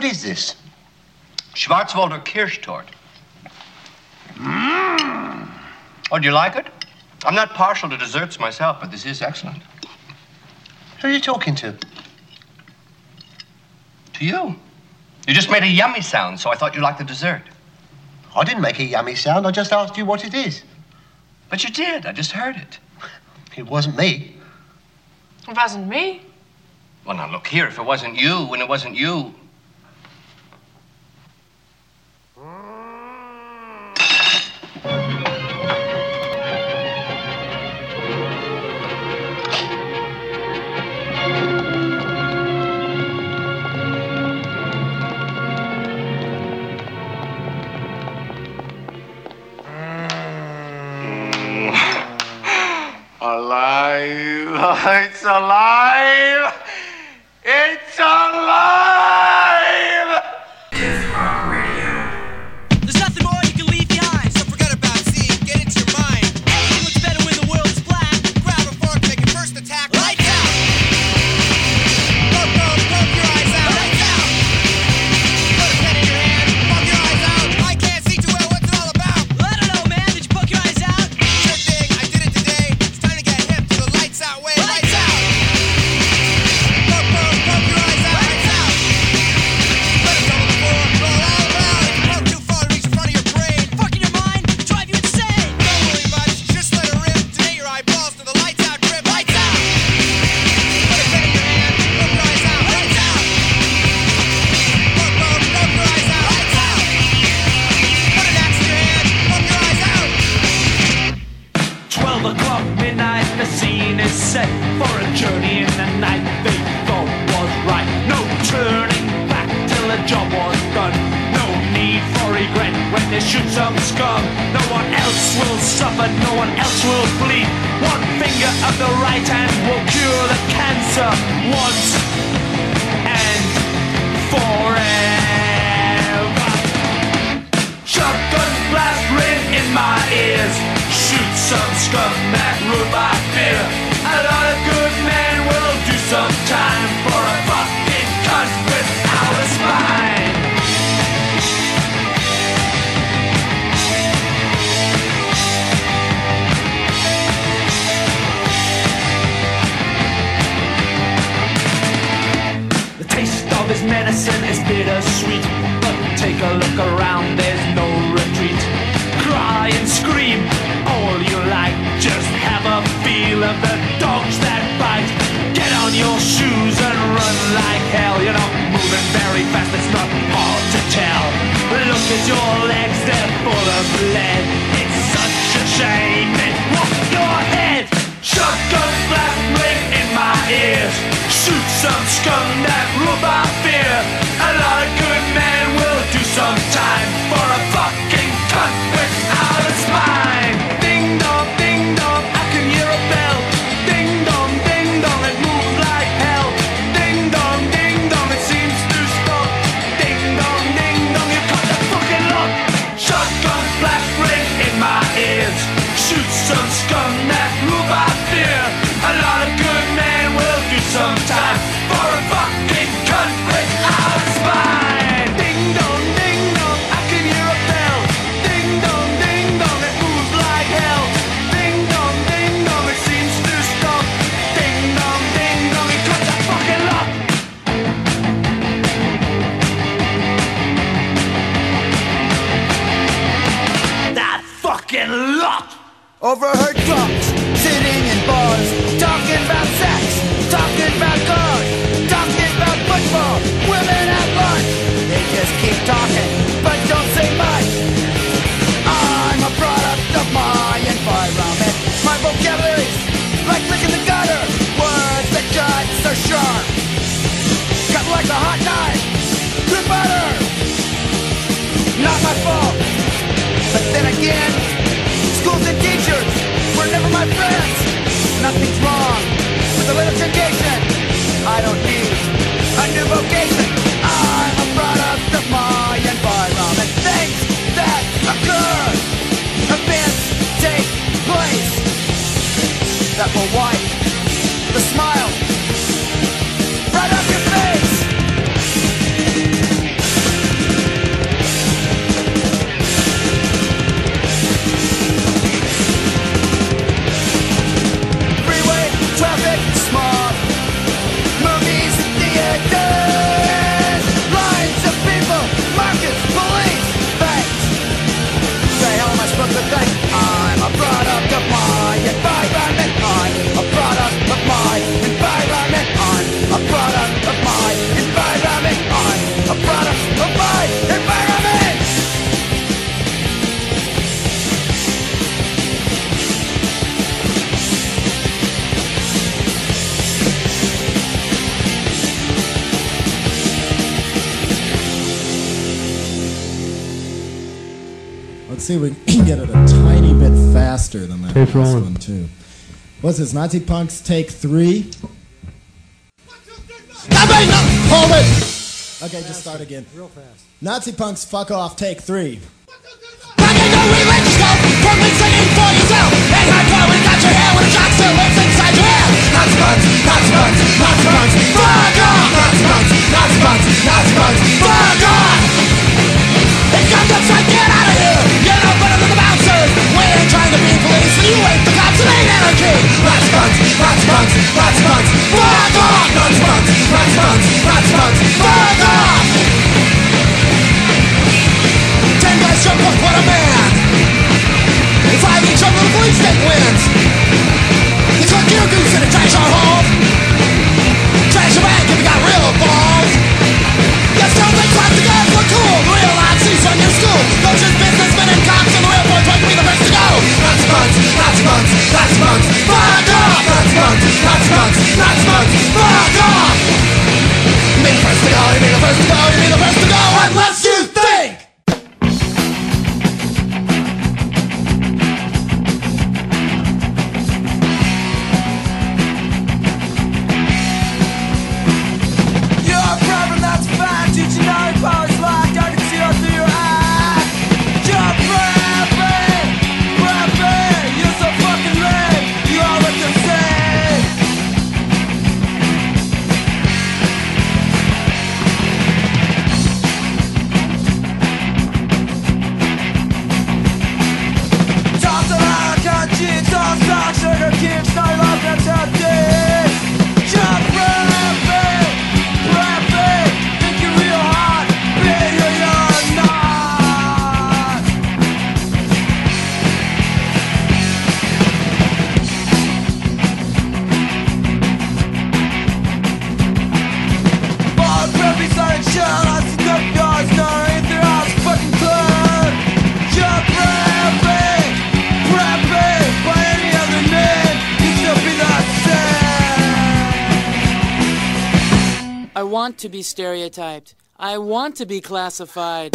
What is this? Schwarzwälder Kirschtorte. Oh, do you like it? I'm not partial to desserts myself, but this is excellent. Who are you talking to? To you. You just made a yummy sound, so I thought you'd like the dessert. I didn't make a yummy sound. I just asked you what it is. But you did. I just heard it. It wasn't me. It wasn't me. Well, now, look here. If it wasn't you, when it wasn't you... Alive! It's alive! It's alive! Kids Rock Radio. There's nothing more you can leave behind, so forget about seeing, get into your mind. Anything looks better when the world is black. Grab a fork, take a first attack. Lights out! Poke your eyes out. Lights out! Put a pen in your hand, poke your eyes out. I can't see too well, what's it all about? I don't know, man. Did you poke your eyes out? Sure thing, I did it today. It's time to get hip to the lights out way. Lights out! Poke your eyes out. Lights out! Let it go on the floor, roll all around. If you poke too far, reach in front of your brain. Fucking your mind, drive you insane. Don't worry much, just let it rip. Today your eyeballs to the lights out grip. Lights out! Put a pen in your hand, poke your eyes out. Lights out! Poke your eyes out. Lights out! Put an axe in your hand, poke your eyes out. 12 o'clock midnight, the scene is set for a journey in the night they thought was right. No turning back till the job was done. No need for regret when they shoot some scum. No one else will suffer, no one else will bleed. One finger of the right hand will cure the cancer once and forever. Shotgun blast ring in my ears. Shoot some scum that rule by fear. A lot of good men will do some time for a fucking cunt without a spine. The taste of his medicine is bittersweet, but take a look around, there's no retreat. Cry and scream all you like, just have a feel of the dogs that bite. Get on your shoes and run like hell. You're not moving very fast, it's not hard to tell. Look at your legs, they're full of lead. It's such a shame it whooped your head. Shotgun blast ring in my ears. Shoot some scum that rule by fear. A lot of good men will do some time for a fucking cunt without a spine. Ding dong, I can hear a bell. Ding dong, it moves like hell. Ding dong, it seems to stop. Ding dong, you cut the fucking lock. Shotgun blast ring in my ears. Shoot some scum that rule by fear. A lot of good men will do some time for a fucking cunt without a spine. Ding dong, I can hear a bell. Ding dong, it moves like hell. Ding dong, it seems to stop. Ding dong, it cuts that fucking lock. That fucking lot. Overheard drunks sitting in bars, talking about sex, talking about cars, talking about football, women at lunch. They just keep talking, but don't say much. I'm a product of my environment. My vocabulary's like licking the gutter. Words that cut so sharp, cut like a hot knife through butter. Not my fault, but then again, schools and teachers were never my friends. Nothing's wrong with a little tradition. I don't need a new vocation. I'm a product of my environment. Things that occur, events take place that will wipe the smile right off your face. See, we can get it a tiny bit faster than that It's last rolling. one, too. What's this, Nazi Punks take 3? Hold it! Okay, just start again. Real fast. Nazi Punks, fuck off, take 3. What a man! If I get trouble, the police state wins. You took your goose and trash our home. Trash your bank if you got real balls. You still think class together for cool. The real Nazis run your school. Coaches, businessmen, and cops, and the real boys might be the first to go. Nazi punks, Nazi punks, Nazi punks, fuck off! Nazi punks, Nazi punks, Nazi punks, fuck off! You be the first to go, you be the first to go, you be the first to go, unless you think! Teaching all your powers locked, I can see all through your eyes. Jump rapping, you're so fucking lame. You all look the same. Toss a lot of country, toss stock, sugar kicks, no love, that's how it is. Jump rapping, think you're real hot, baby, you're not. Ball preppy, started shell, I see duck yards, no, ain't their house fucking club. Jump rapping, by any other name, you still be the same. I want to be stereotyped. I want to be classified.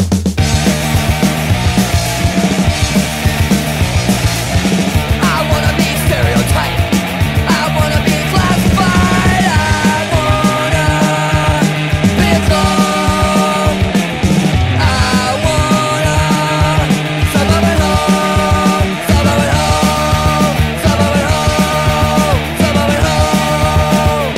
I wanna be stereotyped. I wanna be classified. I wanna be cloned. I wanna suburban home, suburban home, suburban home, suburban home.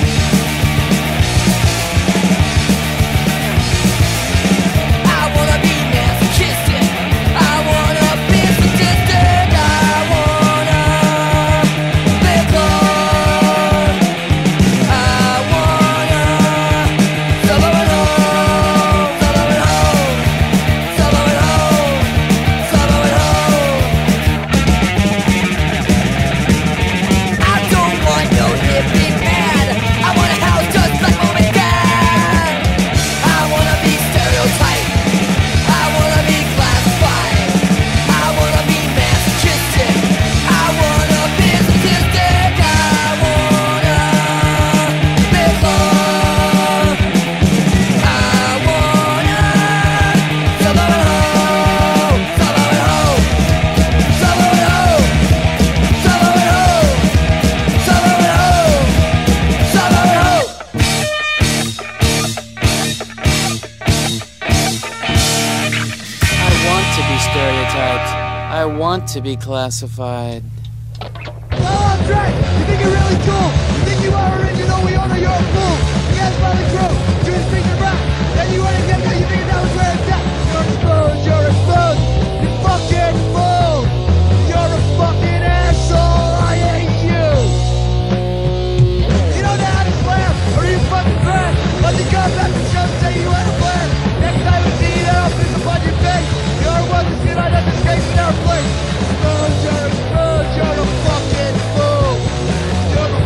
I wanna be masochistic. I wanna be sadistic. I wanna be cloned. I wanna suburban home, suburban home, suburban home, suburban home. I don't want no hippie man. I want a house just like mom and dad. I wanna be stereotyped. I wanna be classified. I wanna be masochistic. I wanna be sadistic. I wanna be cloned. I wanna suburban home, suburban home, suburban home, suburban home, suburban home, suburban home. I want to be stereotyped. I want to be classified. Oh, Drake, you think you're really cool? You think you are original? We all know you're a fool. You guys probably grew to his finger rap. Then you wanna get that, you think that was where it's at. You're exposed, you're exposed. You fucking fool. You're a fucking asshole. I hate you. You don't know how to slam, or you fucking crash. Let me come back and show say you had a plan. Next time we see you, then I'll piss upon your face. You're one to sit on this case in our place. Exposed, you're a fucking fool. You're a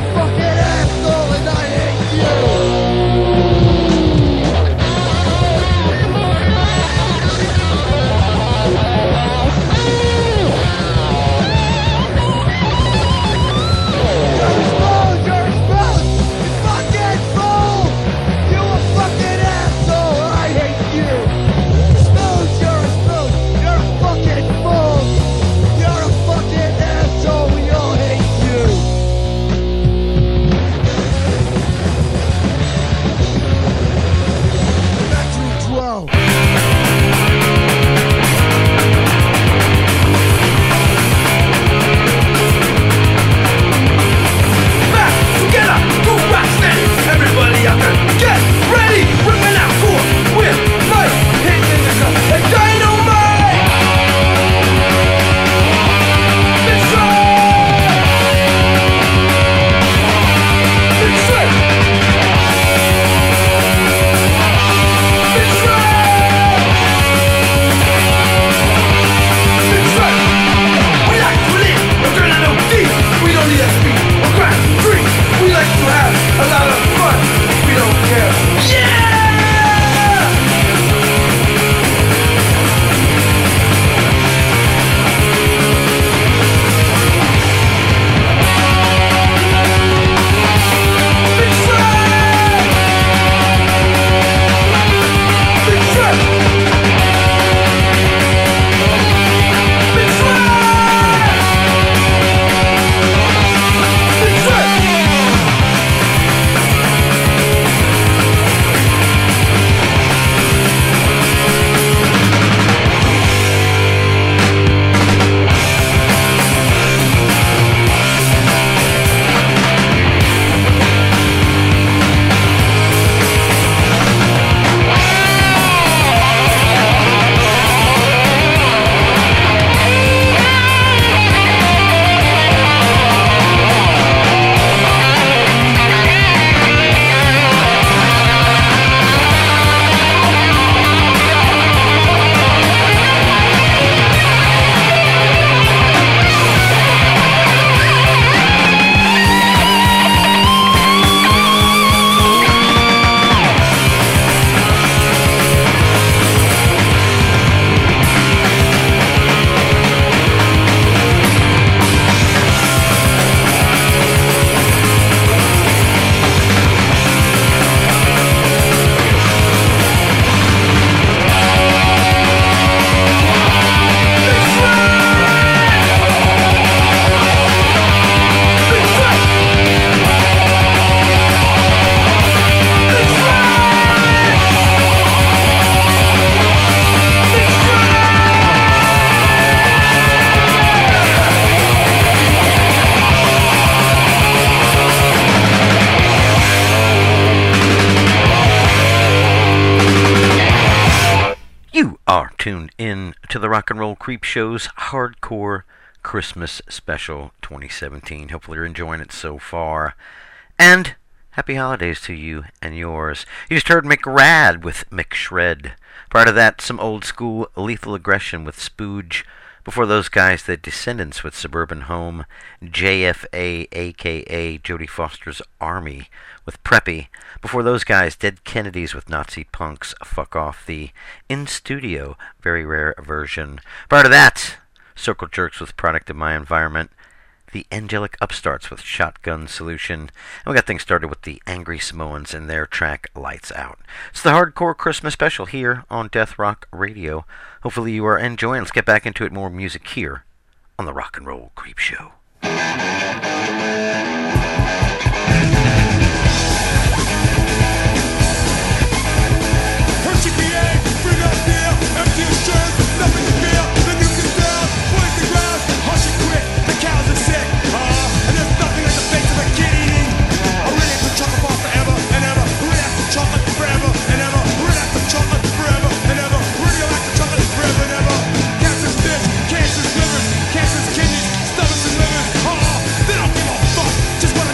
are tuned in to the Rock and Roll Creep Show's Hardcore Christmas Special 2017. Hopefully you're enjoying it so far. And happy holidays to you and yours. You just heard McRad with McShred. Prior to that, some old school Lethal Aggression with Spooge. Before those guys, the Descendants with Suburban Home. JFA, a.k.a. Jodie Foster's Army with Preppy. Before those guys, Dead Kennedys with Nazi Punks. Fuck Off, the in-studio, very rare version. Prior to that, Circle Jerks with Product of My Environment. The Angelic Upstarts with Shotgun Solution. And we got things started with the Angry Samoans and their track Lights Out. It's the Hardcore Christmas Special here on Death Rock Radio. Hopefully you are enjoying. Let's get back into it. More music here on the Rock and Roll Creep Show. Cancer's livers, kidneys, stomachs and livers. They don't give a fuck. Just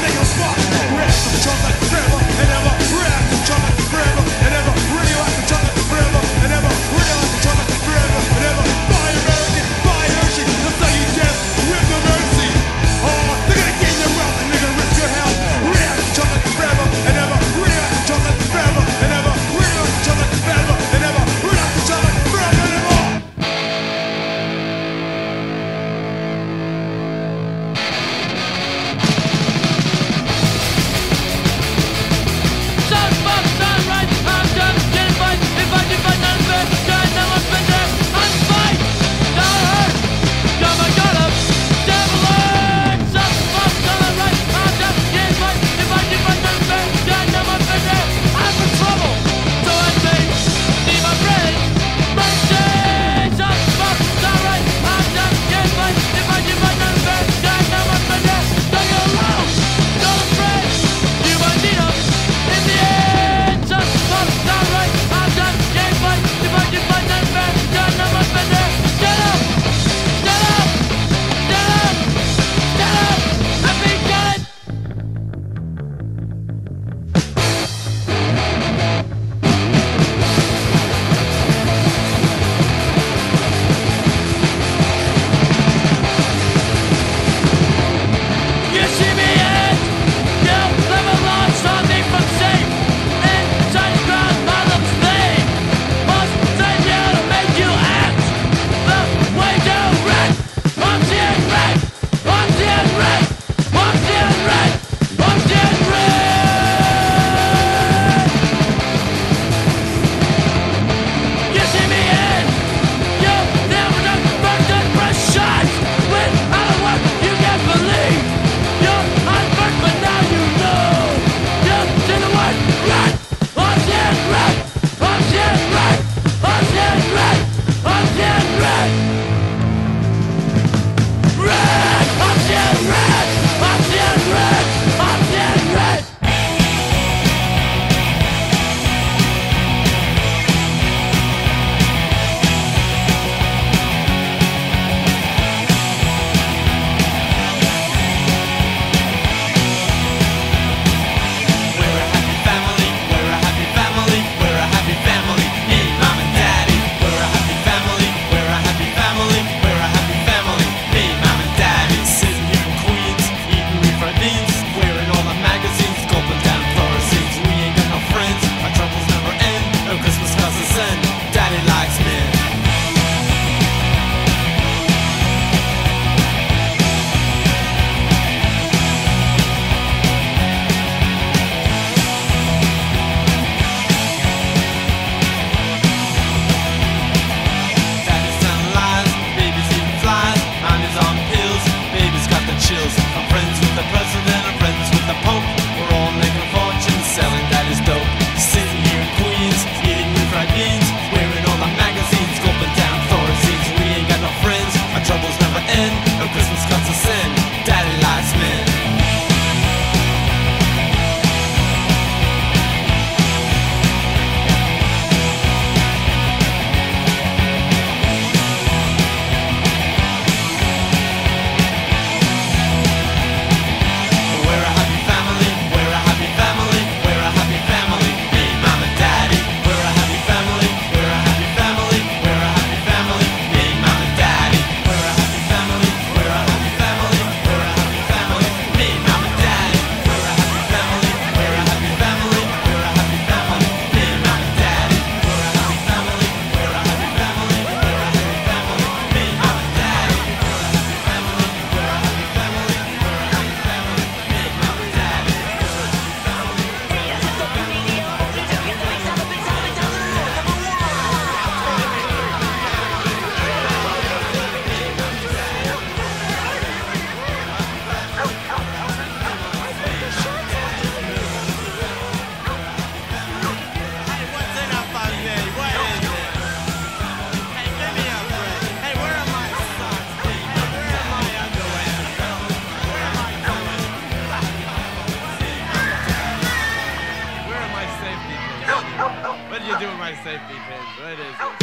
you do with my safety pins? What is it?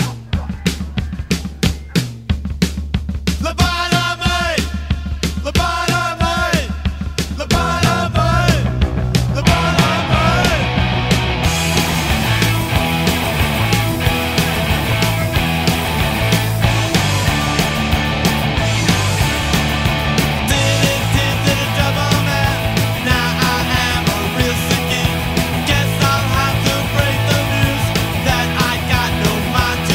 Lobotomy! Lobotomy! Lobotomy! Lobotomy! Did it double man? Now I am a real sickie. Guess I'll have to break the news that I got no mind to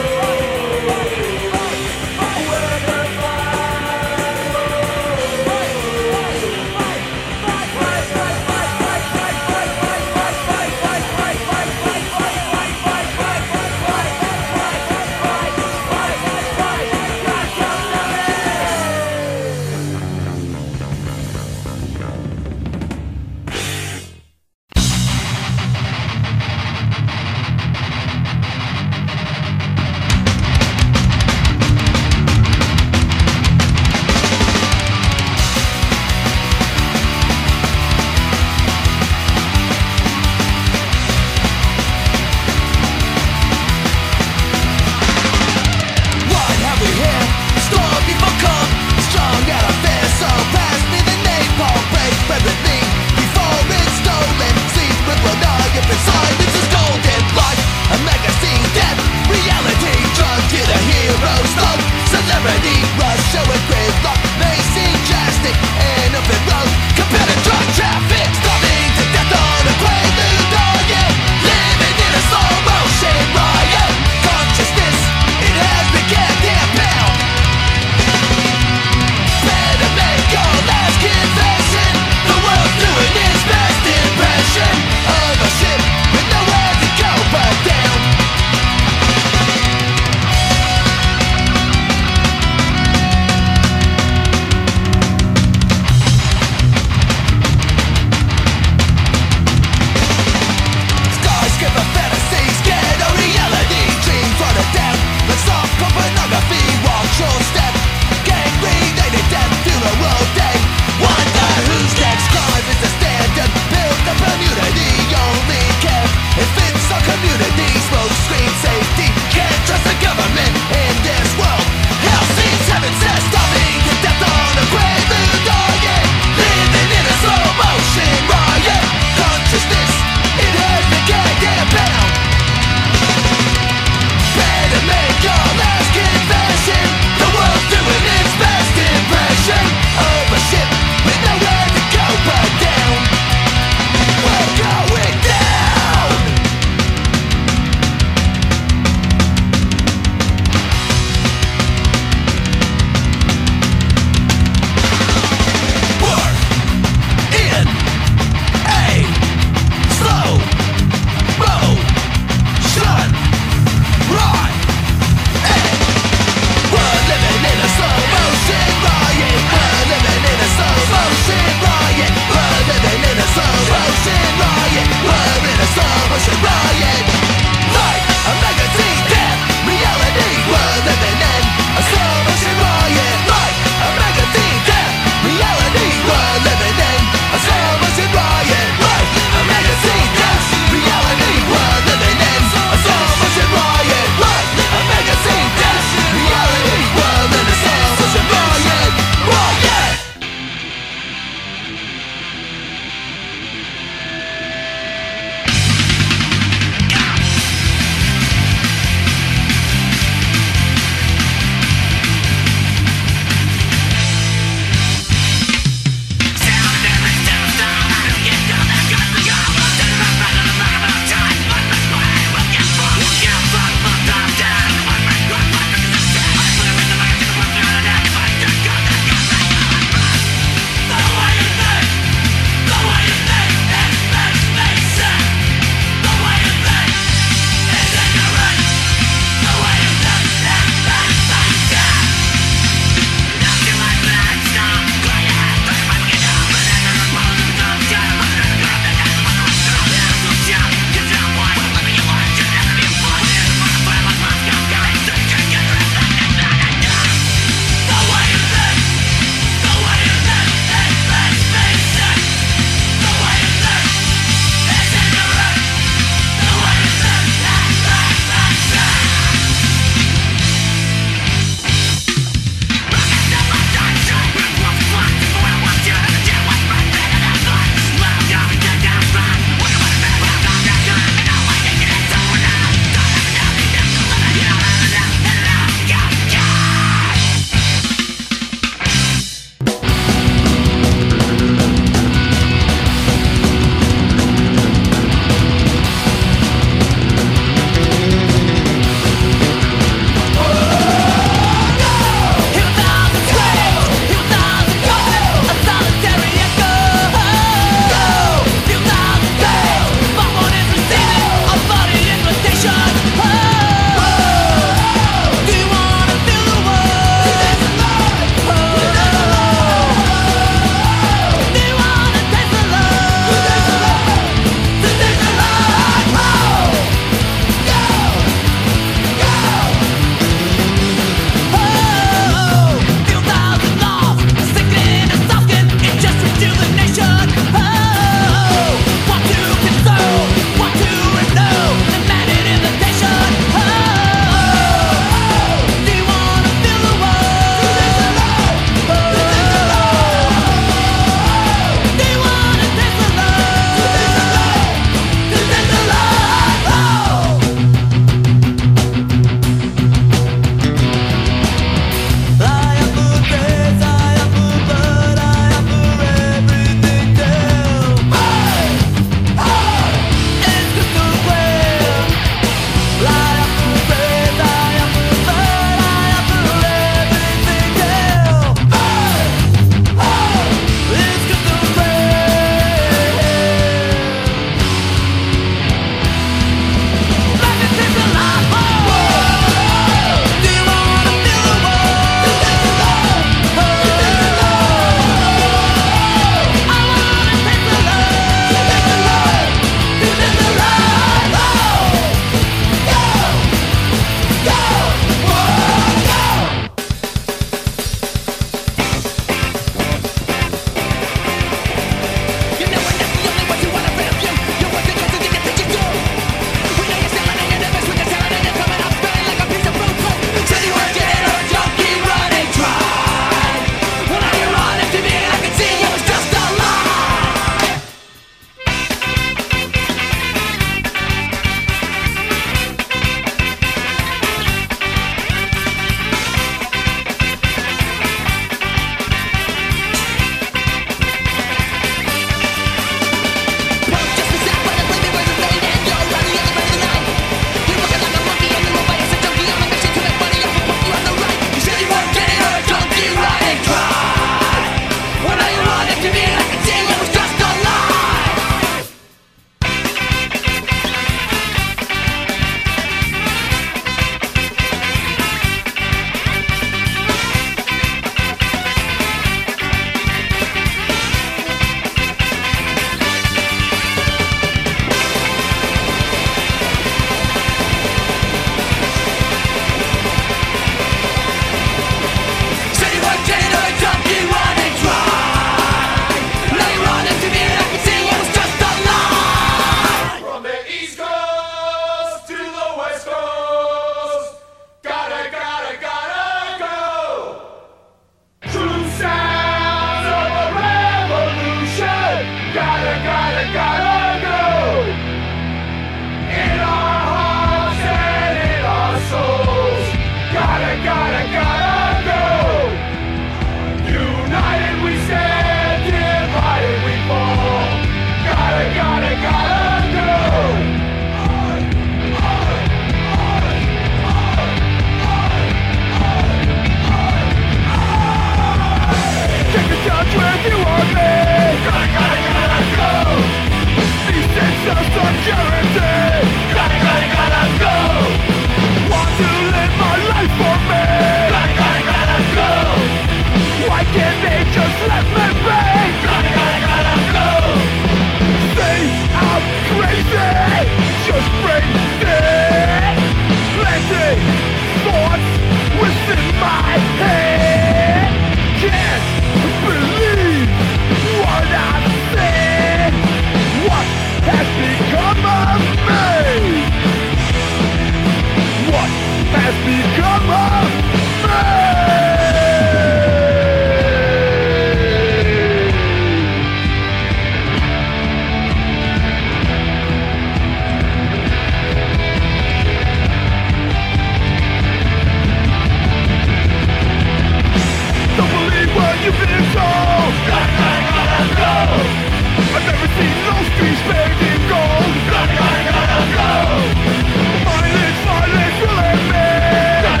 Mileage, will it be?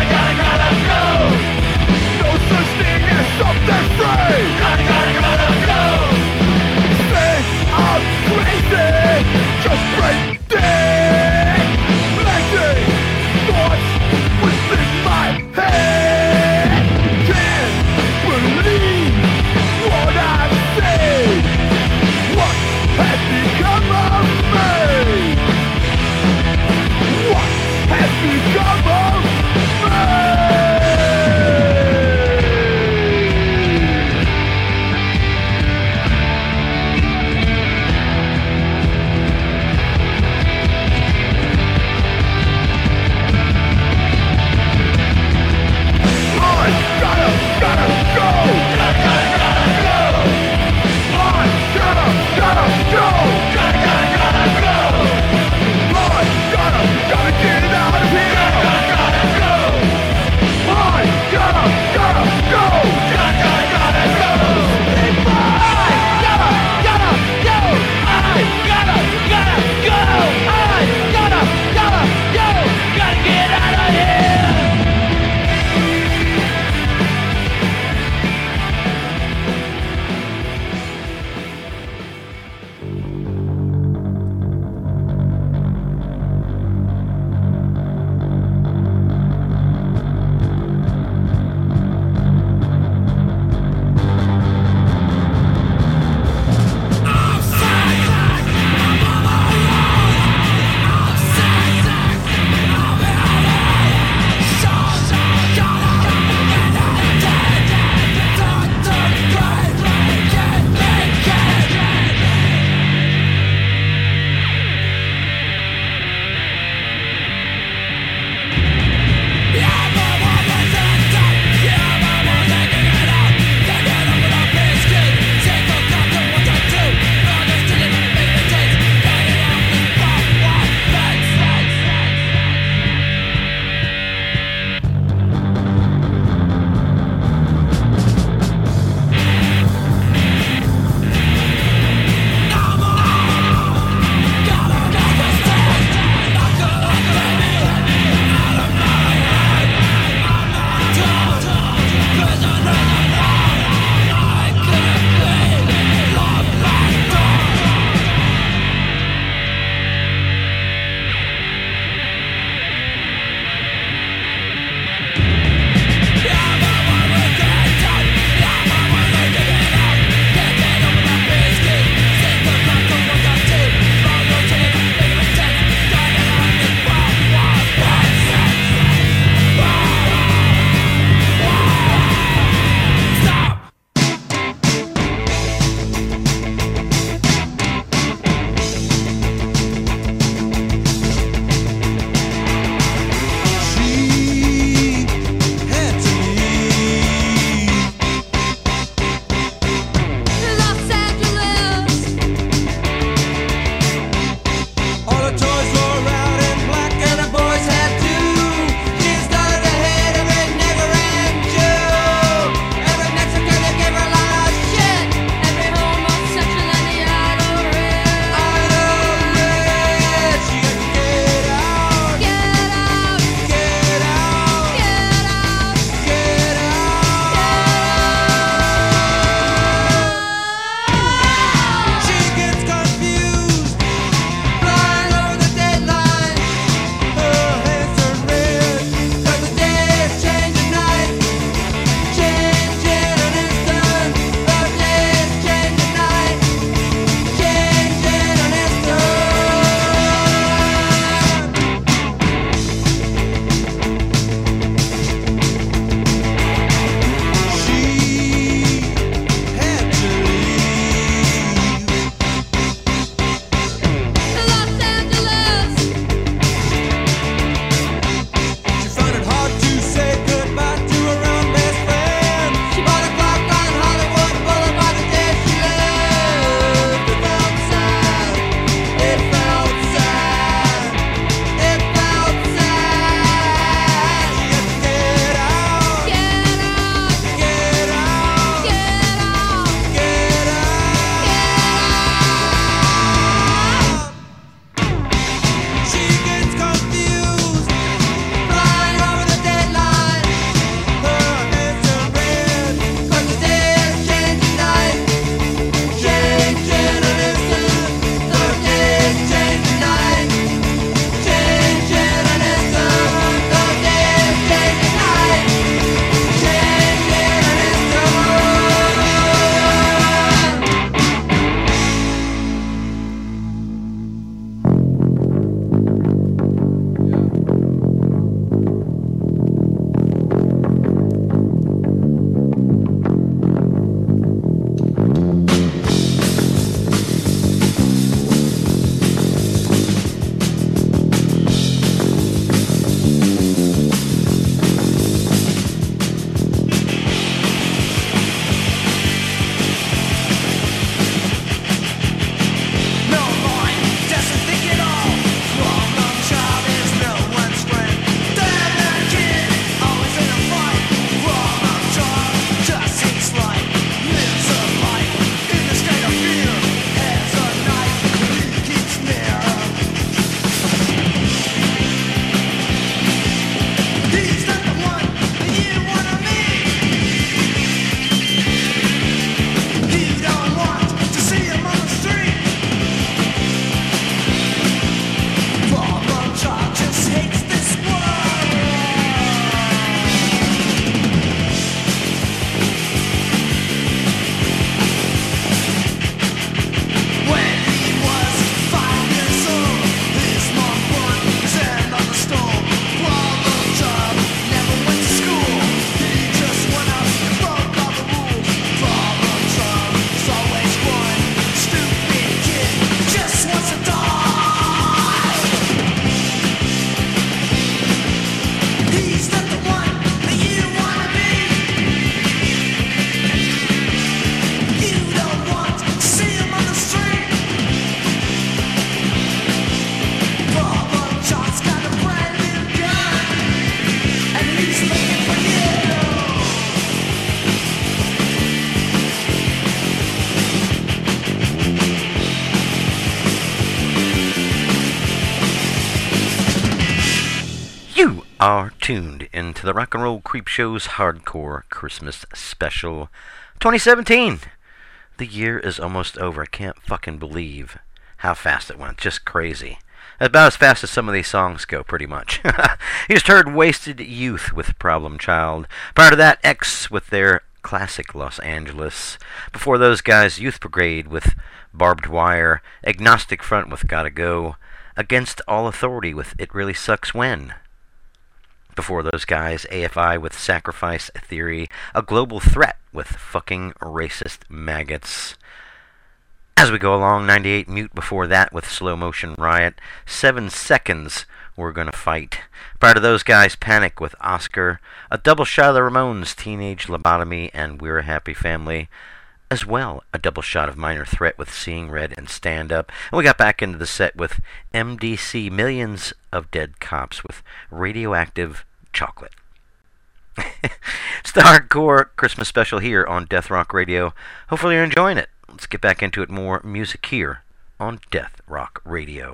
are tuned into the Rock and Roll Creep Show's Hardcore Christmas Special 2017. The year is almost over. I can't fucking believe how fast it went. Just crazy. About as fast as some of these songs go, pretty much. You just heard Wasted Youth with Problem Child. Prior to that, X with their classic Los Angeles. Before those guys, Youth Brigade with Barbed Wire. Agnostic Front with Gotta Go. Against All Authority with It Really Sucks When. Before those guys, AFI with Sacrifice Theory. A Global Threat with Fucking Racist Maggots. As we go along, 98 Mute before that with Slow Motion Riot. 7 Seconds, We're Gonna Fight. Prior to those guys, Panic with Oscar. A double shot of the Ramones, Teenage Lobotomy and We're a Happy Family. As well, a double shot of Minor Threat with Seeing Red and Stand Up. And we got back into the set with MDC, Millions of Dead Cops with Radioactive Chocolate. It's the Hardcore Christmas Special here on Death Rock Radio. Hopefully you're enjoying it. Let's get back into it. More music here on Death Rock Radio.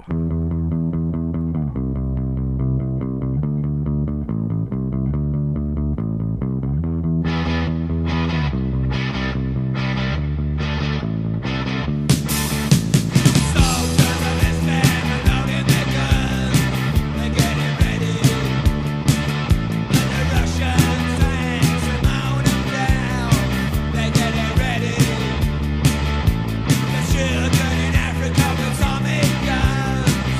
Children in Africa with Tommy guns.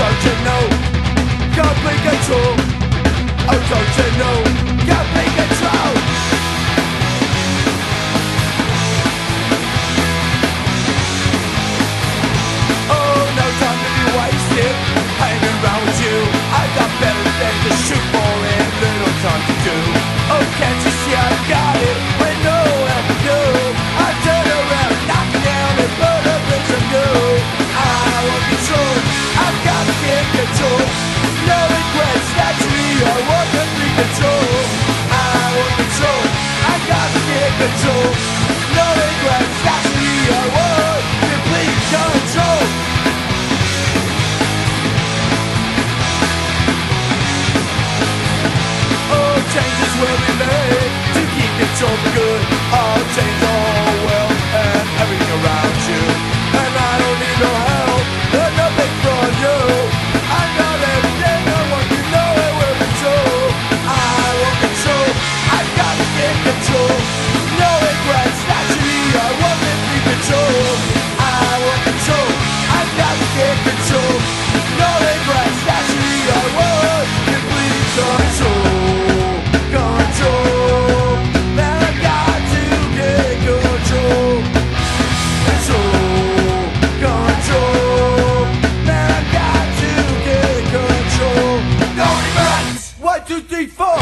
don't you know? Complete control. Oh, don't you know? Complete control. Oh, no time to be wasted hanging around with you. I got better things to shoot for and little time to do. Oh, can't you see I got it with no help to do? I turn around and knock it down and put up in some new. I want control, I've got to get control. No regrets, that's me, I want complete control. I want control, I've got to get control. No regrets, that's me, I want complete control. Oh, changes will be made to keep control for good. I'll change all wealth and everything around you. And I don't need no help, and nothing from you. I got everything I want, you know it will be true. I want control, I gotta get control. No regrets, that's me, I want complete control. I want control, I gotta get control. No regrets, that's me, I want complete control. Control, man, I got to get control. Control, control, man, I got to get control. No regrets. 1, 2, 3, 4.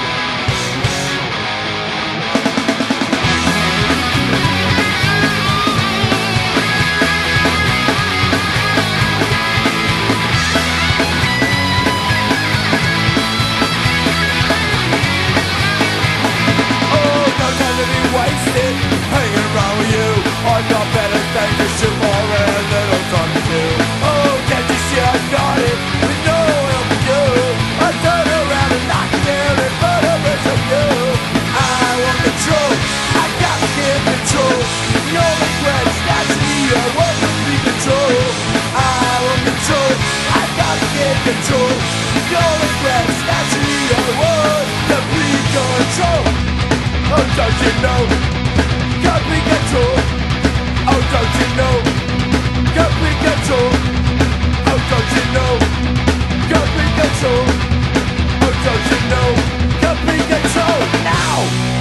Wasted, hanging around with you. I got better things to shoot for and little time to do. Oh, can't you see I got it with no help from you? I turn around and knock it down and put up with some you. I want control, I gotta get control. No regrets, that's me, I want complete control. I want control, I gotta get control. No regrets, that's me, I want complete control. Oh, don't you know? Complete control. Oh, don't you know? Complete control. Oh, don't you know? Complete control. Oh, don't you know? Complete control. Now!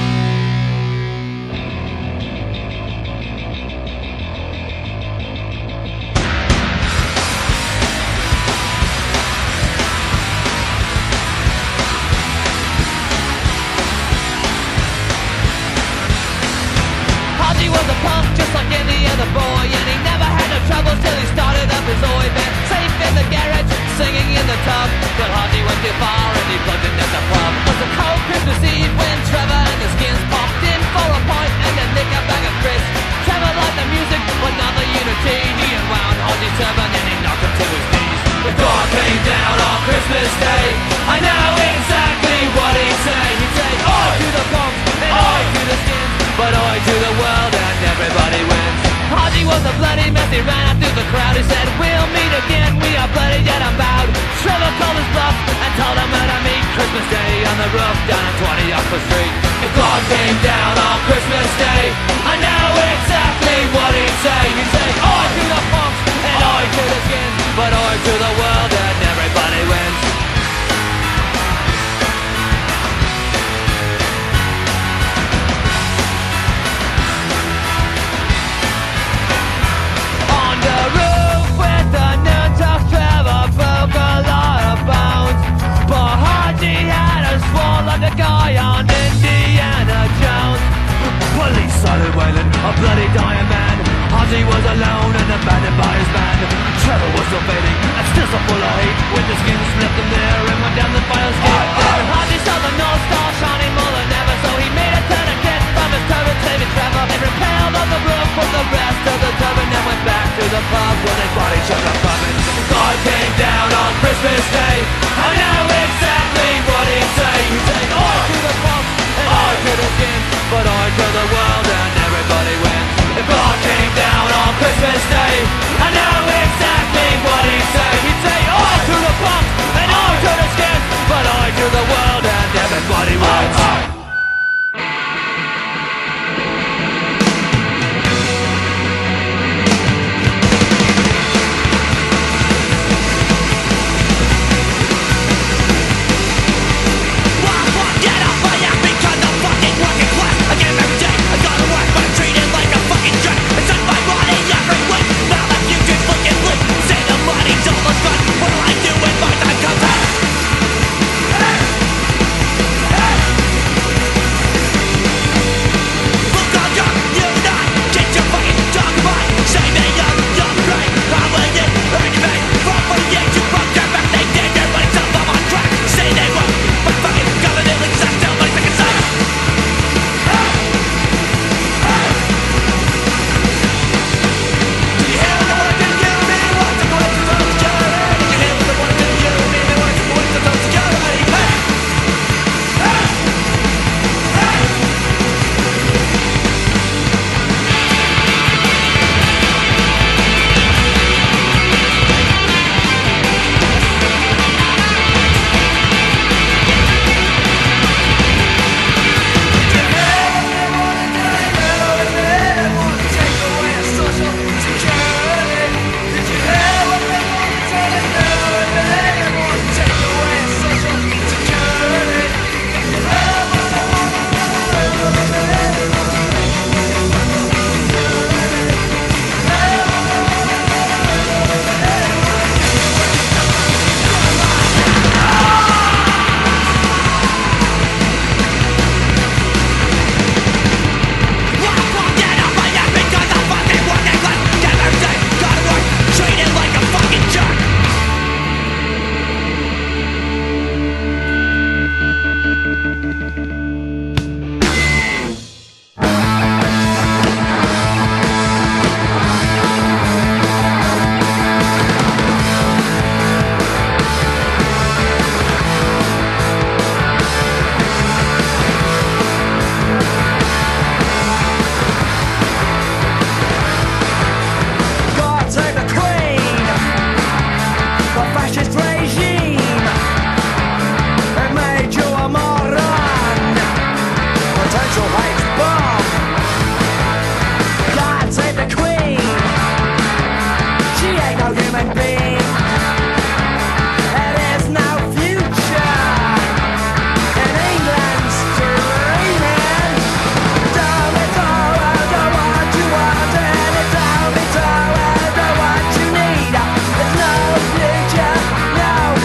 He was a punk just like any other boy, and he never had no troubles till he started up his Oi band. Safe in the garage, singing in the tub, but Haji went too far and he plugged in at the pub. It was a cold Christmas Eve when Trevor and the Skins popped in for a pint and then nick a bag of crisps. Trevor liked the music, but not the unity. He unwound Haji's turban and he knocked him to his knees. The God came down on Christmas Day. I know exactly what he'd say. He'd say, "Oi to the punks and oi to the Skins, but oi to the world and everybody wins." Haji was a bloody mess, he ran out through the crowd. He said, "We'll meet again, we are bloody yet unbowed." Trevor called his bluff and told him where to meet. Christmas Day on the roof down on 20 Oxford Street. If God came down on Christmas Day, I know exactly what he'd say. He'd say, "Oi to the punks and oi to the Skins, but oi to the world and everybody wins." On the roof with the noon talk, Trevor broke a lot of bones, but Haji had a swore like a guy on Indiana Jones. Police started wailing, a bloody dying man. Haji was alone and abandoned by his band. Trevor was still fading and still so full of hate, when the Skins left him there and went down the fire escape. Haji saw the North Star shining more than ever, so he made a tourniquet from his turban, saving Trevor, and repelled on the roof with the rest of the turban, and went back to the pub where they bought each other pumping. God came down on Christmas Day. I know exactly what he'd say. He'd say, "Oi to the punks and oi to the Skins, but oi to the world and everybody wins." If God came down on Christmas Day, I know exactly what he'd say. He'd say, "Oi to the punks and oi to the Skins, but oi to the world and everybody wins." the fascist regime and made you a moron. Potential hate bomb. God save the Queen. She ain't no human being. There is no future in England's dreaming. Tell me so, I don't want you want, and tell me so, I don't want you need. There's no future, no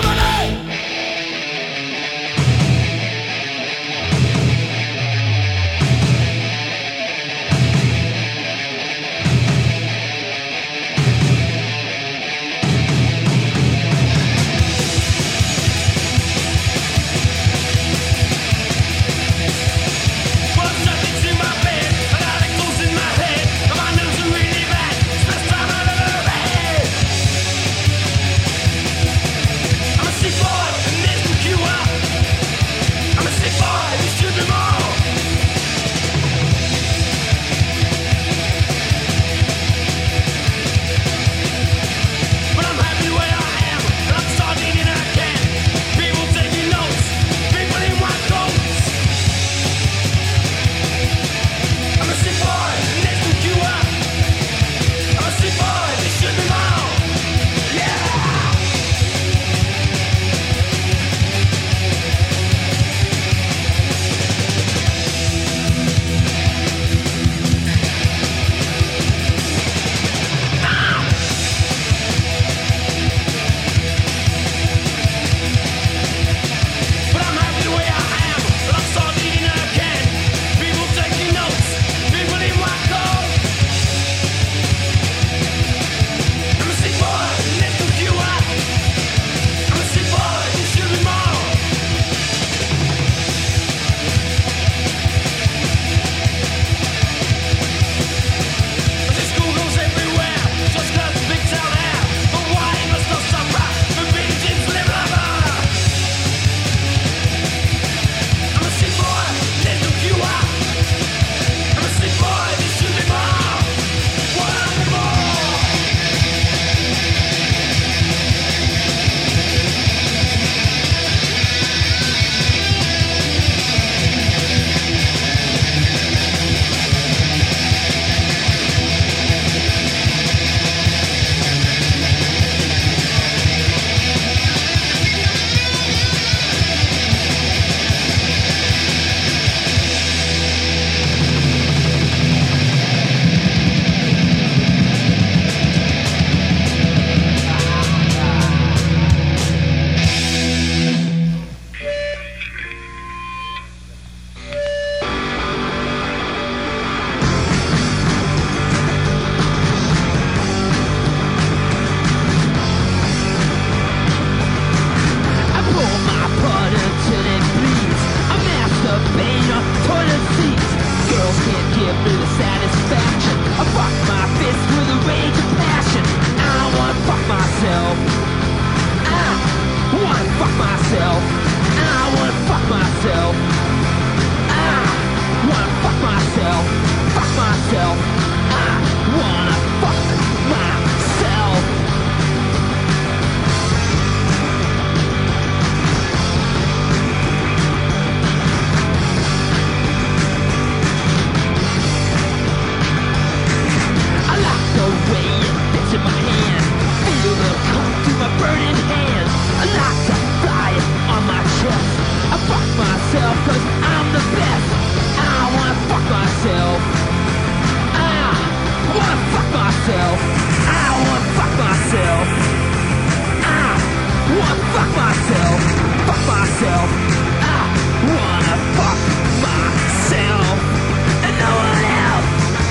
fuck myself, fuck myself. I wanna fuck myself and no one else.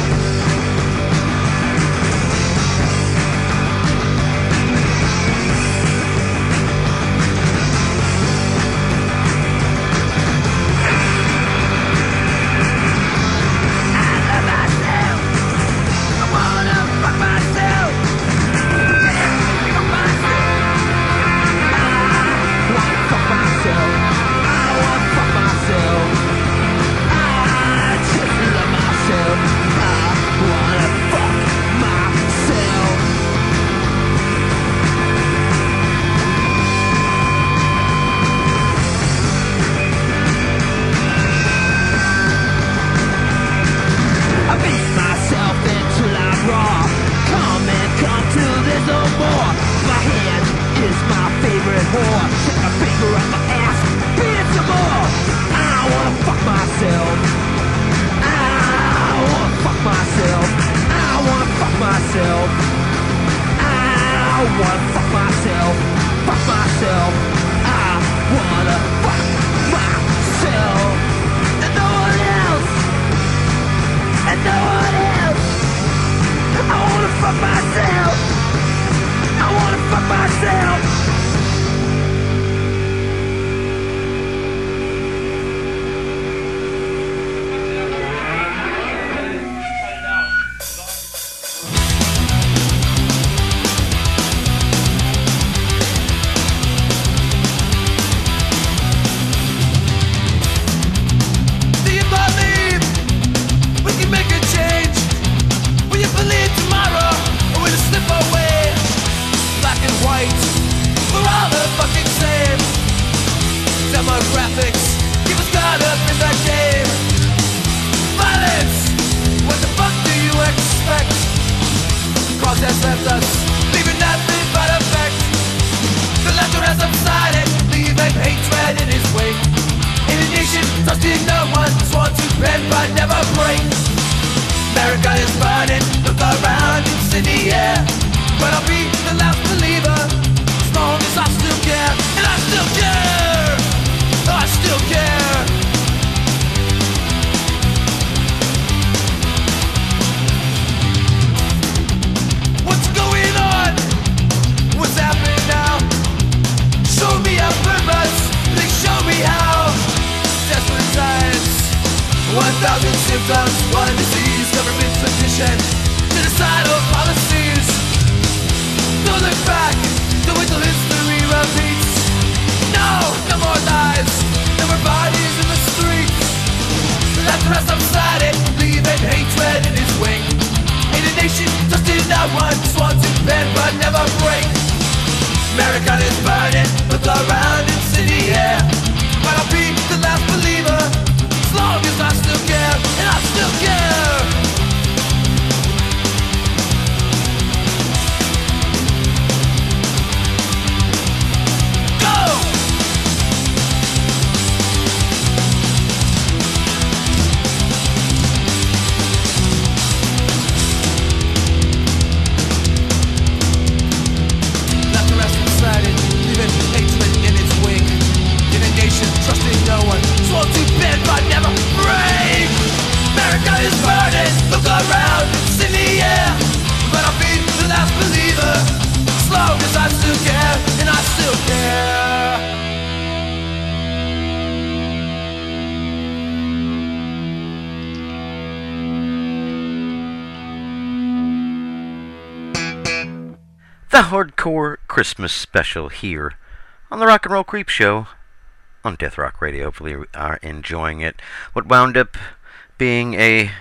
The Hardcore Christmas Special here on the Rock and Roll Creep Show on Death Rock Radio. Hopefully you are enjoying it. What wound up being a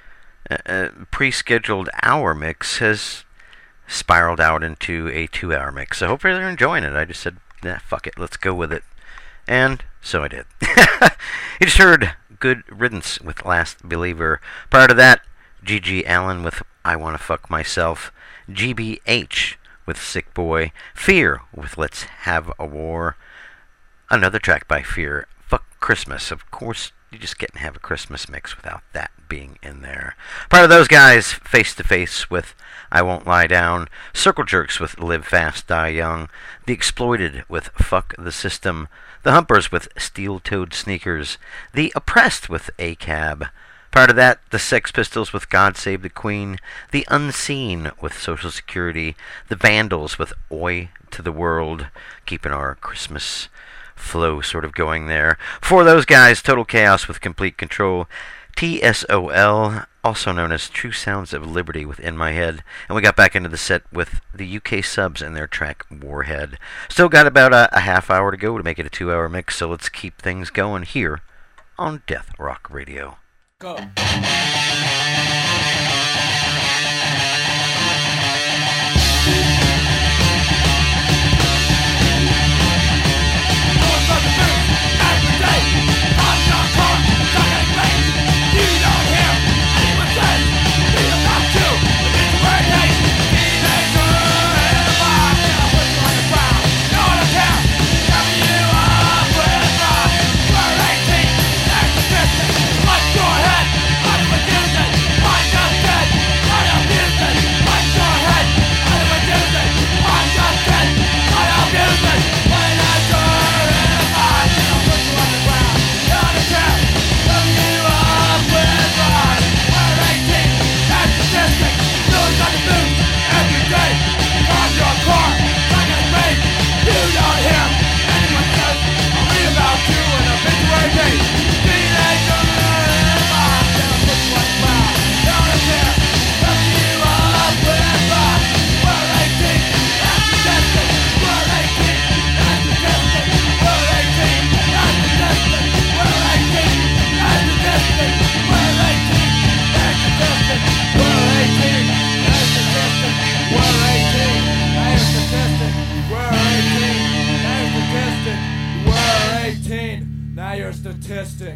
pre-scheduled hour mix has spiraled out into a 2-hour mix. So hopefully you're enjoying it. I just said, fuck it, let's go with it. And so I did. You just heard Good Riddance with Last Believer. Prior to that, G.G. Allen with I Wanna Fuck Myself. GBH with Sick Boy. Fear with Let's Have a War. Another track by Fear, Fuck Christmas. Of course, you just can't have a Christmas mix without that being in there. Part of those guys, Face to Face with I Won't Lie Down, Circle Jerks with Live Fast, Die Young, The Exploited with Fuck the System, The Humpers with Steel-Toed Sneakers, The Oppressed with A-Cab. Part of that, the Sex Pistols with God Save the Queen, The Unseen with Social Security, The Vandals with Oi to the World, keeping our Christmas flow sort of going there. For those guys, Total Chaos with Complete Control, TSOL, also known as True Sounds of Liberty with In My Head, and we got back into the set with the UK Subs and their track Warhead. Still got about a half hour to go to make it a 2-hour mix, so let's keep things going here on Death Rock Radio. Go. Now you're a statistic.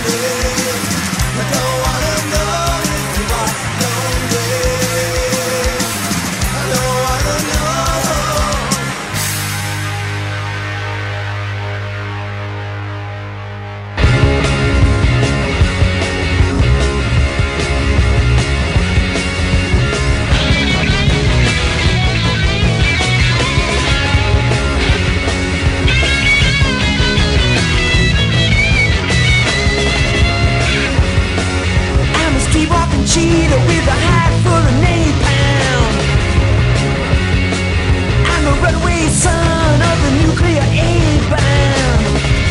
Cheetah with a hat full of napalm. I'm the runaway son of the nuclear A-bomb.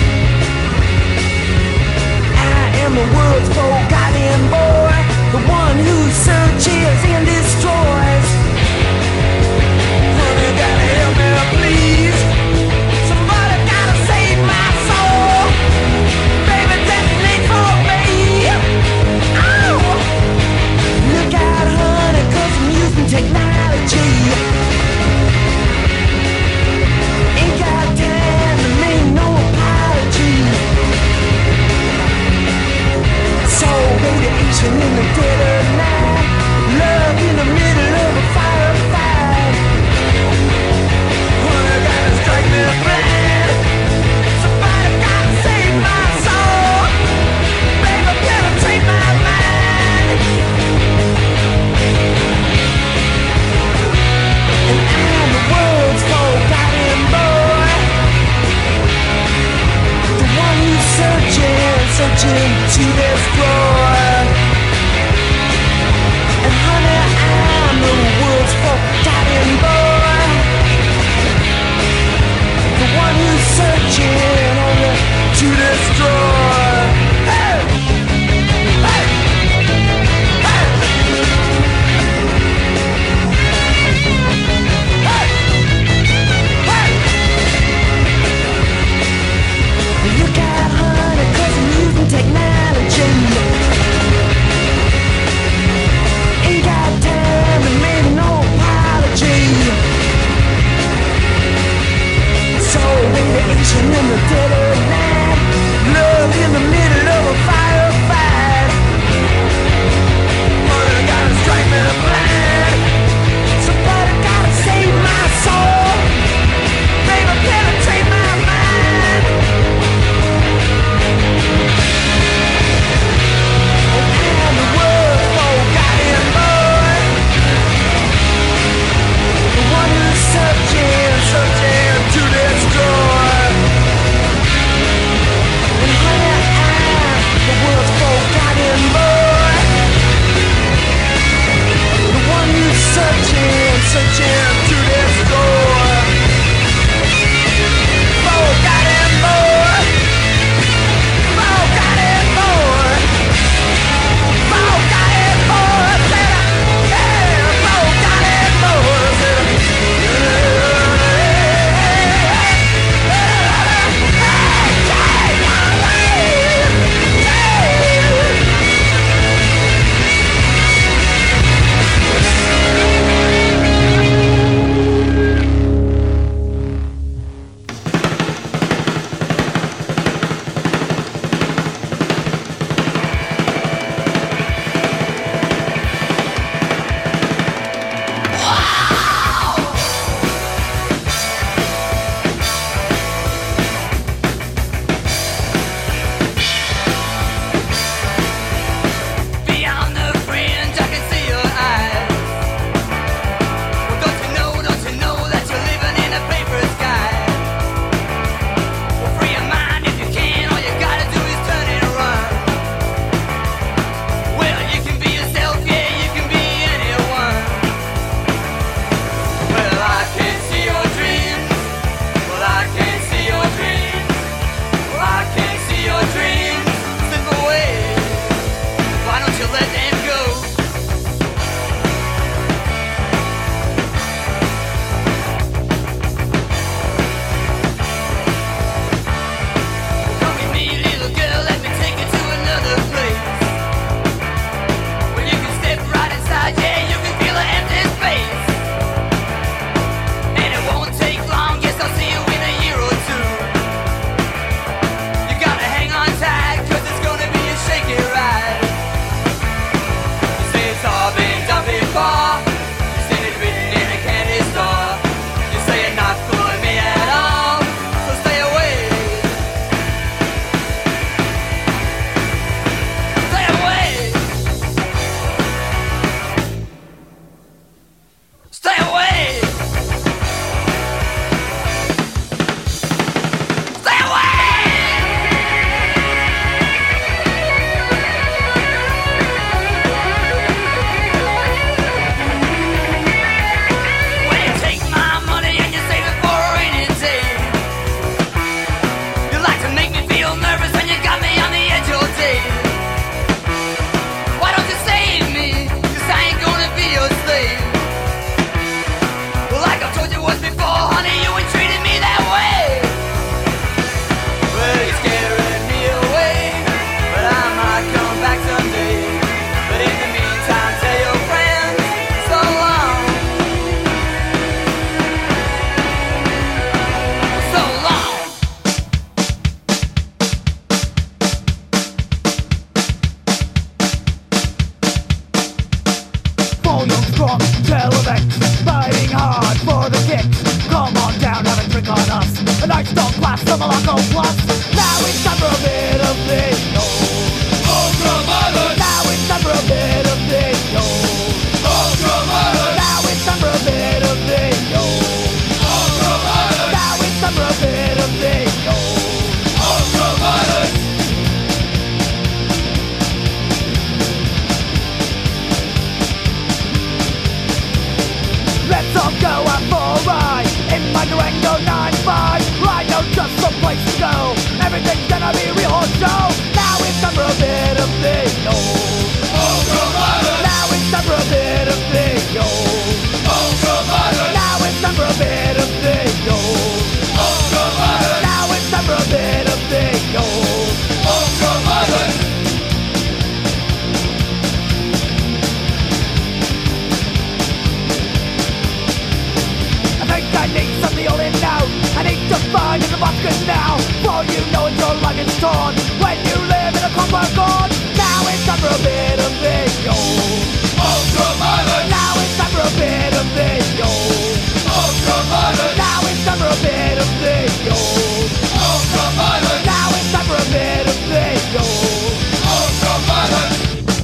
I am the world's forgotten boy, the one who searches and destroys. Honey, gotta help me, please. Somebody gotta save my soul. Baby, detonate for me. Oh! Look out, honey, 'cause I'm using technology. Ain't got time to make no apology. So radiation in the dead of night, love in the middle of a firefight. Honey, gotta strike me blind. Somebody gotta save my soul. Baby, penetrate my mind. And I'm the world's forgotten boy, the one who's searching to destroy. And honey, I'm the world's forgotten boy, the one who's searching only to destroy. Hey! Hey! Hey! Look out, honey, 'cause I'm using technology. respect, fighting hard for the kick. Come on down, have a drink on us. A nice dog glass of Morocco Plus. Now it's time for a bit of the old ultraviolet. Now it's time for a bit of the old ultraviolet. Now it's time for a bit of the old ultraviolet. Now it's time for a bit of the old ultraviolet. Let's all go out for a ride in my Durango 9-5. I know just the place to go. Everything's gonna be real hot show. Now it's time for a bit of the old ultraviolet. Now it's time for a bit of the old ultraviolet. Now it's time for a bit of the old ultraviolet. Now it's time for a bit of the old ultraviolet. I need something all in now. I need to find in the bucket now. For you know it's your luggage torn when you live in a comfort gone. Now it's time for a bit of the old ultraviolet. Now it's time for a bit of the old ultraviolet. Now it's time for a bit of the old ultraviolet. Now it's time for a bit of the old ultraviolet.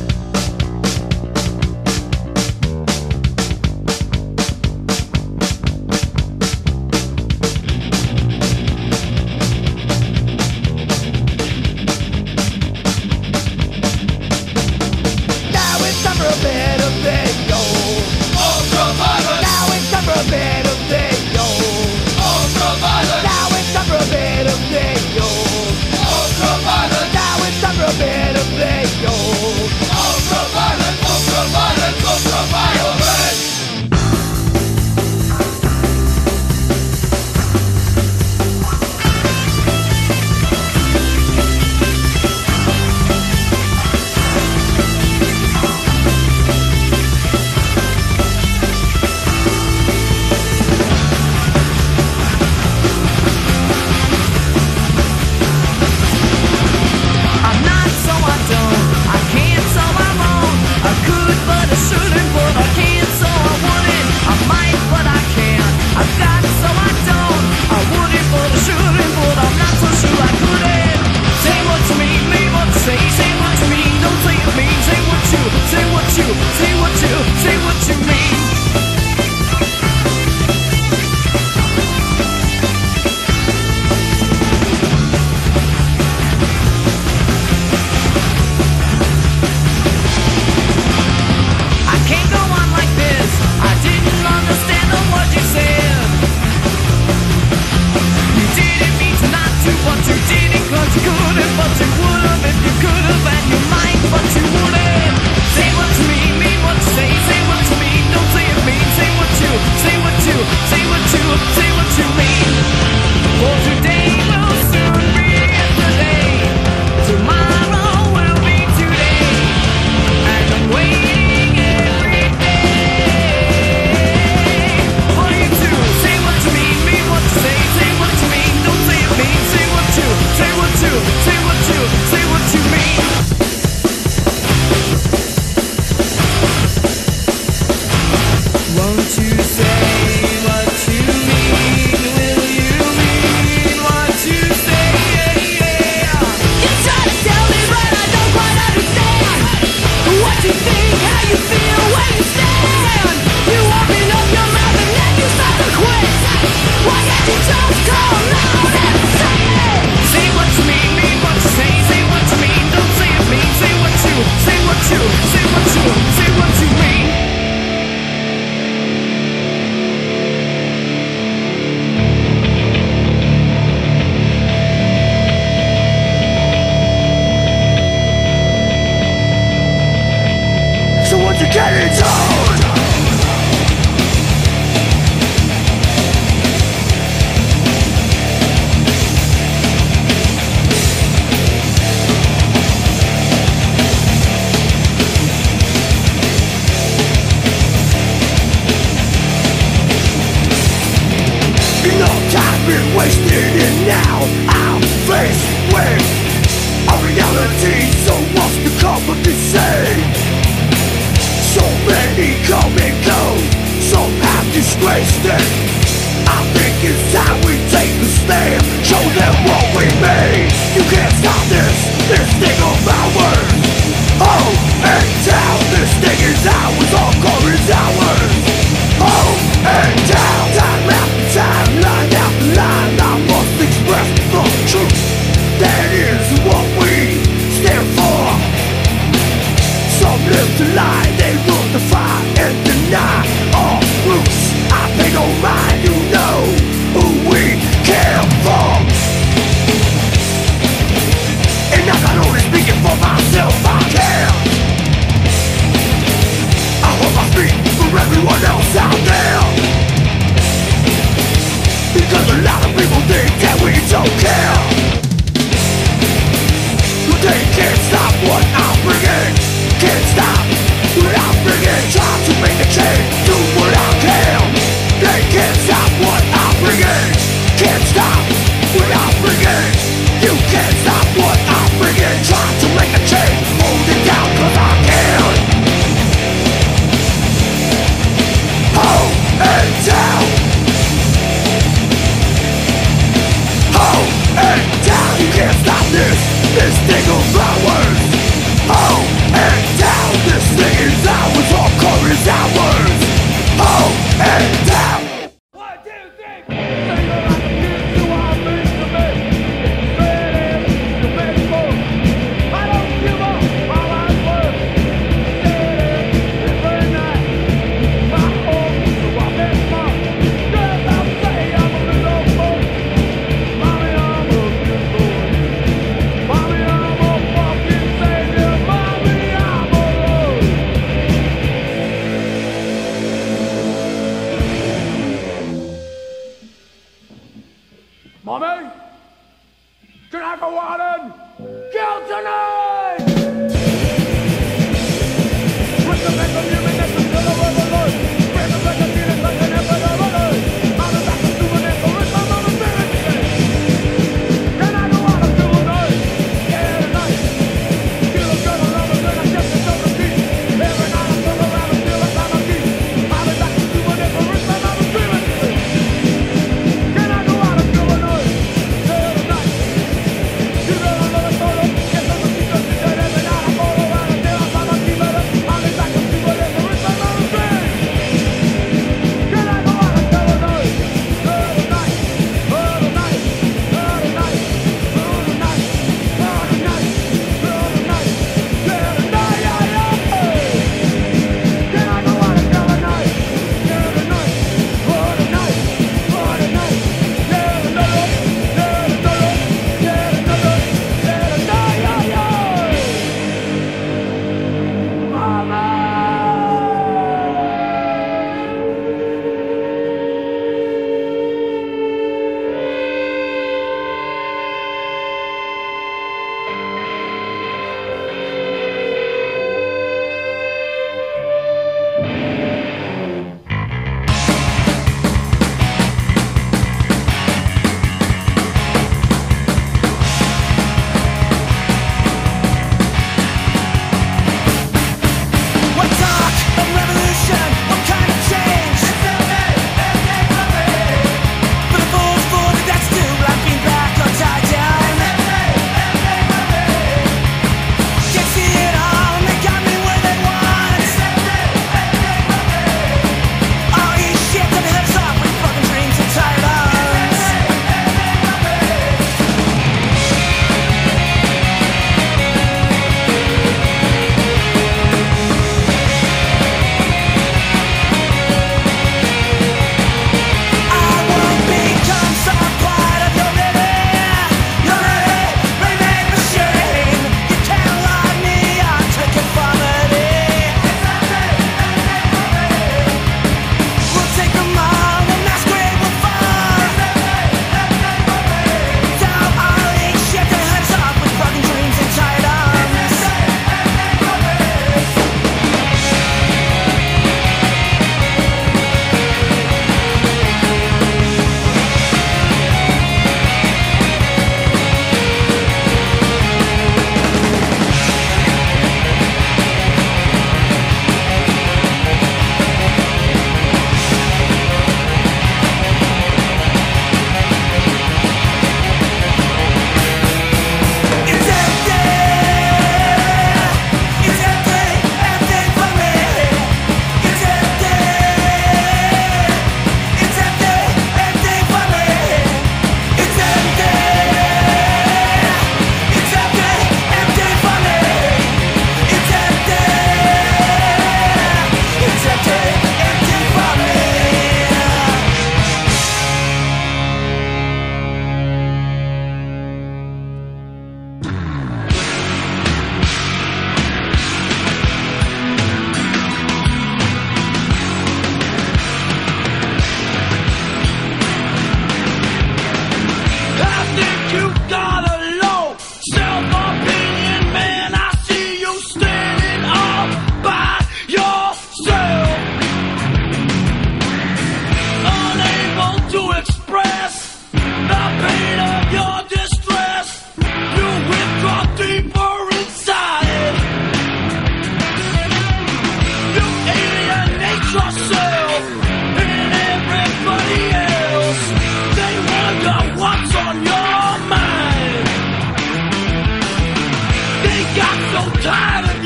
wasted and now I'm faced with a reality so lost to complicate. So many come and go, so disgraced it. I think it's time we take a stand, show them what we made. You can't stop this thing of ours. Home and town, this thing is ours, all core is ours. Home and town, time after time, line after line, I must express the truth. That is what we stand for. Some live to lie, they will defy and deny all roots. I pay no mind, you know who we care for. And I'm not only speaking for myself, I care. I hope I speak for everyone else out there. Because a lot of people think that we don't care. They can't stop what I'm bringing. Can't stop what I'm bringing. Try to make a change, do what I can. They can't stop what I'm bringing. Can't stop what I'm bringing. You can't stop what I'm bringing. Try to make a change, hold it down 'cause I can. Home and down. Home and down. You can't stop this thing of ours. Home and down. This thing is ours. All core is ours. Home and down. One, two, three.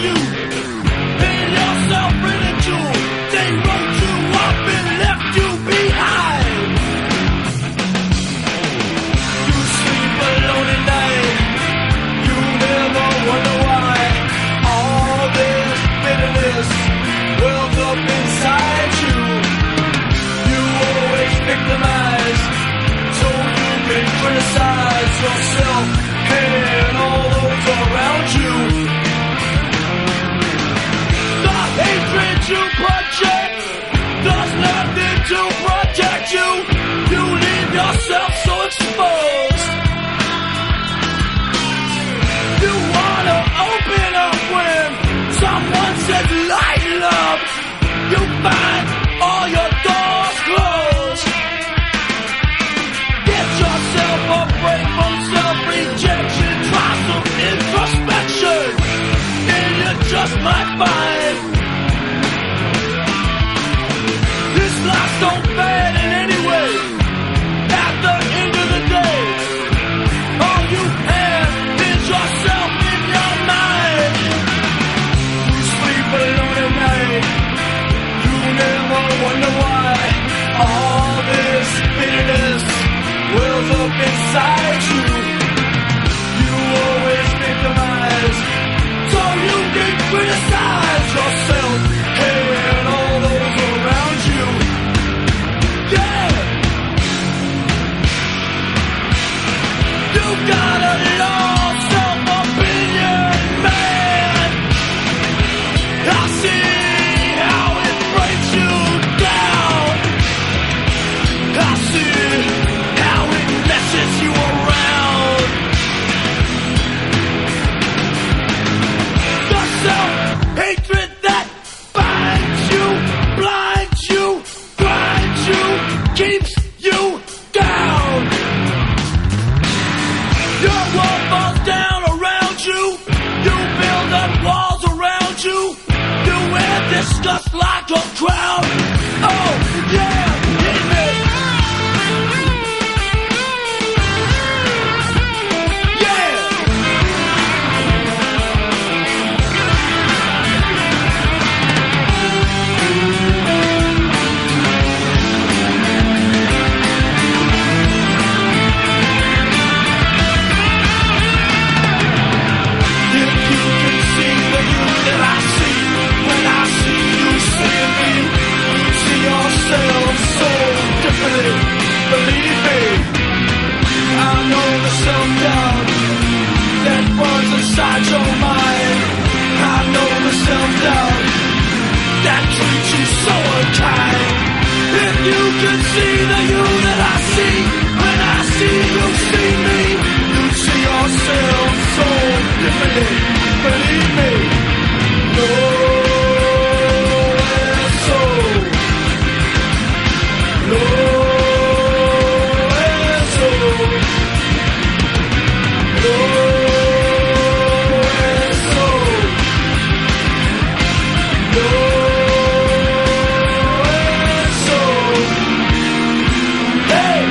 you. In your self-ridicule, they wrote you up and left you behind. You sleep alone at night. You never wonder why all this bitterness wells up inside you. You always victimize, so you can criticize yourself and all those around you. The hatred you project does nothing to protect you. You leave yourself so exposed. You wanna open up when someone says lighten up. You find all your doors closed. Get yourself a break from self-rejection. Try some introspection, and you just might find this life don't bad in any way. At the end of the day, all you have is yourself in your mind. You sleep alone at night. You never wonder why all this bitterness wells up inside you. You always victimize, so you can criticize yourself and all those around you. Yeah, you got a low self-opinion, man. I see how it breaks you down. I see how it messes you around. The self-hatred that binds you, blinds you, grinds you, keeps you down. Your world falls down around you. You build up walls around you. You wear disgust like a crown. Oh, yeah, hit me. Yeah. If you can see the you that I see, when I see you see me, you see yourself so differently. Believe me, I know the self-doubt that runs inside your mind. I know the self-doubt that treats you so unkind. If you can see the you that I see, when I see you see me, you see yourself so differently. Believe me, no so, no so, no so, no so. Hey.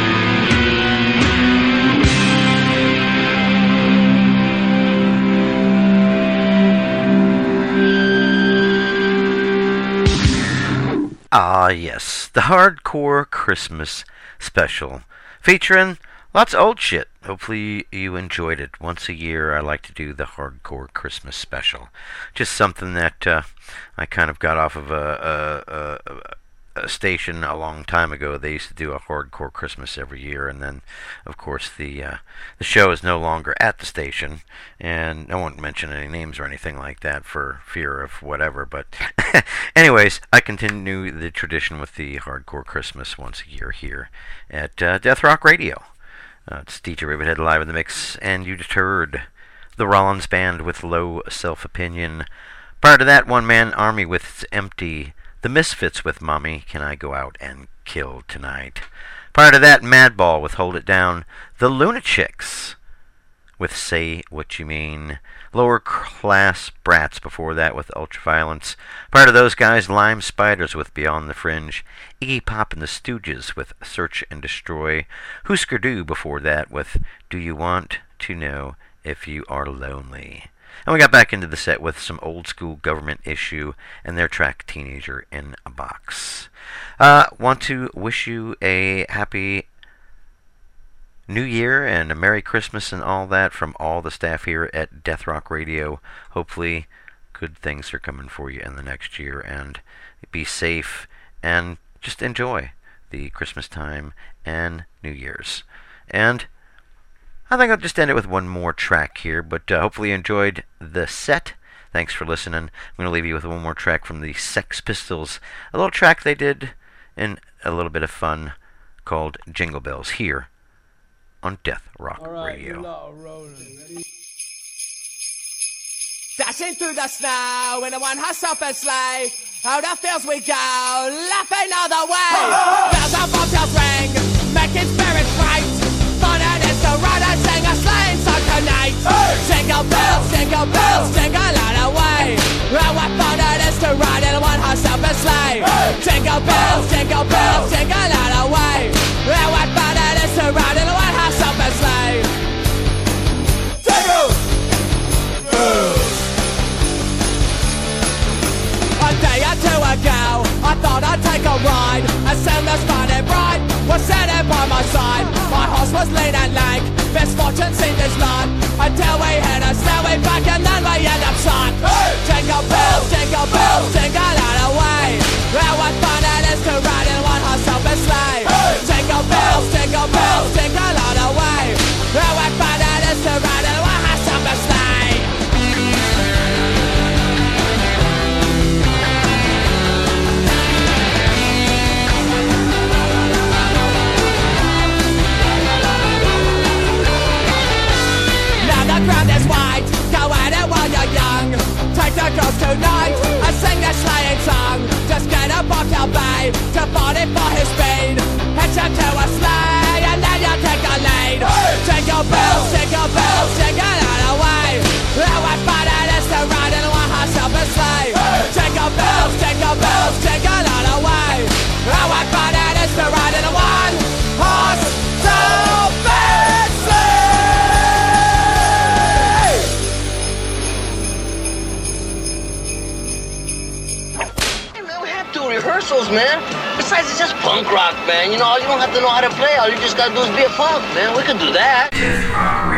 Ah, yes, the Hardcore Christmas Special, featuring lots of old shit. Hopefully you enjoyed it. Once a year I like to do the Hardcore Christmas Special. Just something that I kind of got off of a station a long time ago. They used to do a Hardcore Christmas every year, and then, of course, the show is no longer at the station, and I won't mention any names or anything like that for fear of whatever, but anyways, I continue the tradition with the Hardcore Christmas once a year here at Death Rock Radio. It's DJ Rivethead live in the mix, and you just heard the Rollins Band with Low Self-Opinion. Prior to that, One Man Army with It's Empty, The Misfits with Mommy, Can I Go Out and Kill Tonight? Prior to that, Madball with Hold It Down, The Lunatics with Say What You Mean, Lower Class Brats before that with Ultraviolence. Prior to those guys, Lime Spiders with Beyond the Fringe, Iggy Pop and the Stooges with Search and Destroy, Husker Du before that with Do You Want to Know If You Are Lonely. And we got back into the set with some old school Government Issue and their track Teenager in a Box. Want to wish you a happy New Year and a Merry Christmas and all that from all the staff here at Death Rock Radio. Hopefully good things are coming for you in the next year, and be safe and just enjoy the Christmas time and New Year's. And I think I'll just end it with one more track here, but hopefully you enjoyed the set. Thanks for listening. I'm going to leave you with one more track from the Sex Pistols, a little track they did in a little bit of fun called Jingle Bells here on Death Rock Radio. Dashing through the snow in a one-horse open sleigh. Oh, the fields we go, laughing all the way. Bells on bobtails ring, making spirits bright. Fun it is to ride and sing a sleighing song tonight. Jingle bells, jingle all the way. Oh, what fun it is to ride in a one-horse open sleigh. Jingle bells, jingle all the way. Oh, what fun it is to ride in a one-horse open sleigh. Jingle bells. A day or two ago, I thought I'd take a ride. As soon as started right, was sitting by my side. My horse was lean and lank, misfortune seemed his lot. Until we hit a stairway back and then we end up shot. Jingle bells, jingle all the way. Oh, what fun it is to ride in one horse open sleigh. Jingle bells, jingle all the way. Oh, what fun it is to ride in one horse open sleigh. The ground is white, go at it while you're young. Take the girls tonight and sing their sleighing song. Just get a bobtail bay to party for his speed. Hitch him to a sleigh and then you take a lead. Jingle bells, jingle all the way. Oh, what fun it is to ride in a one-horse open sleigh. Jingle bells, jingle all the way. Oh, what fun it is to ride in a one-horse open sleigh. Rehearsals, man. Besides, it's just punk rock, man. You know, all you don't have to know how to play. All you just gotta do is be a punk, man. We can do that.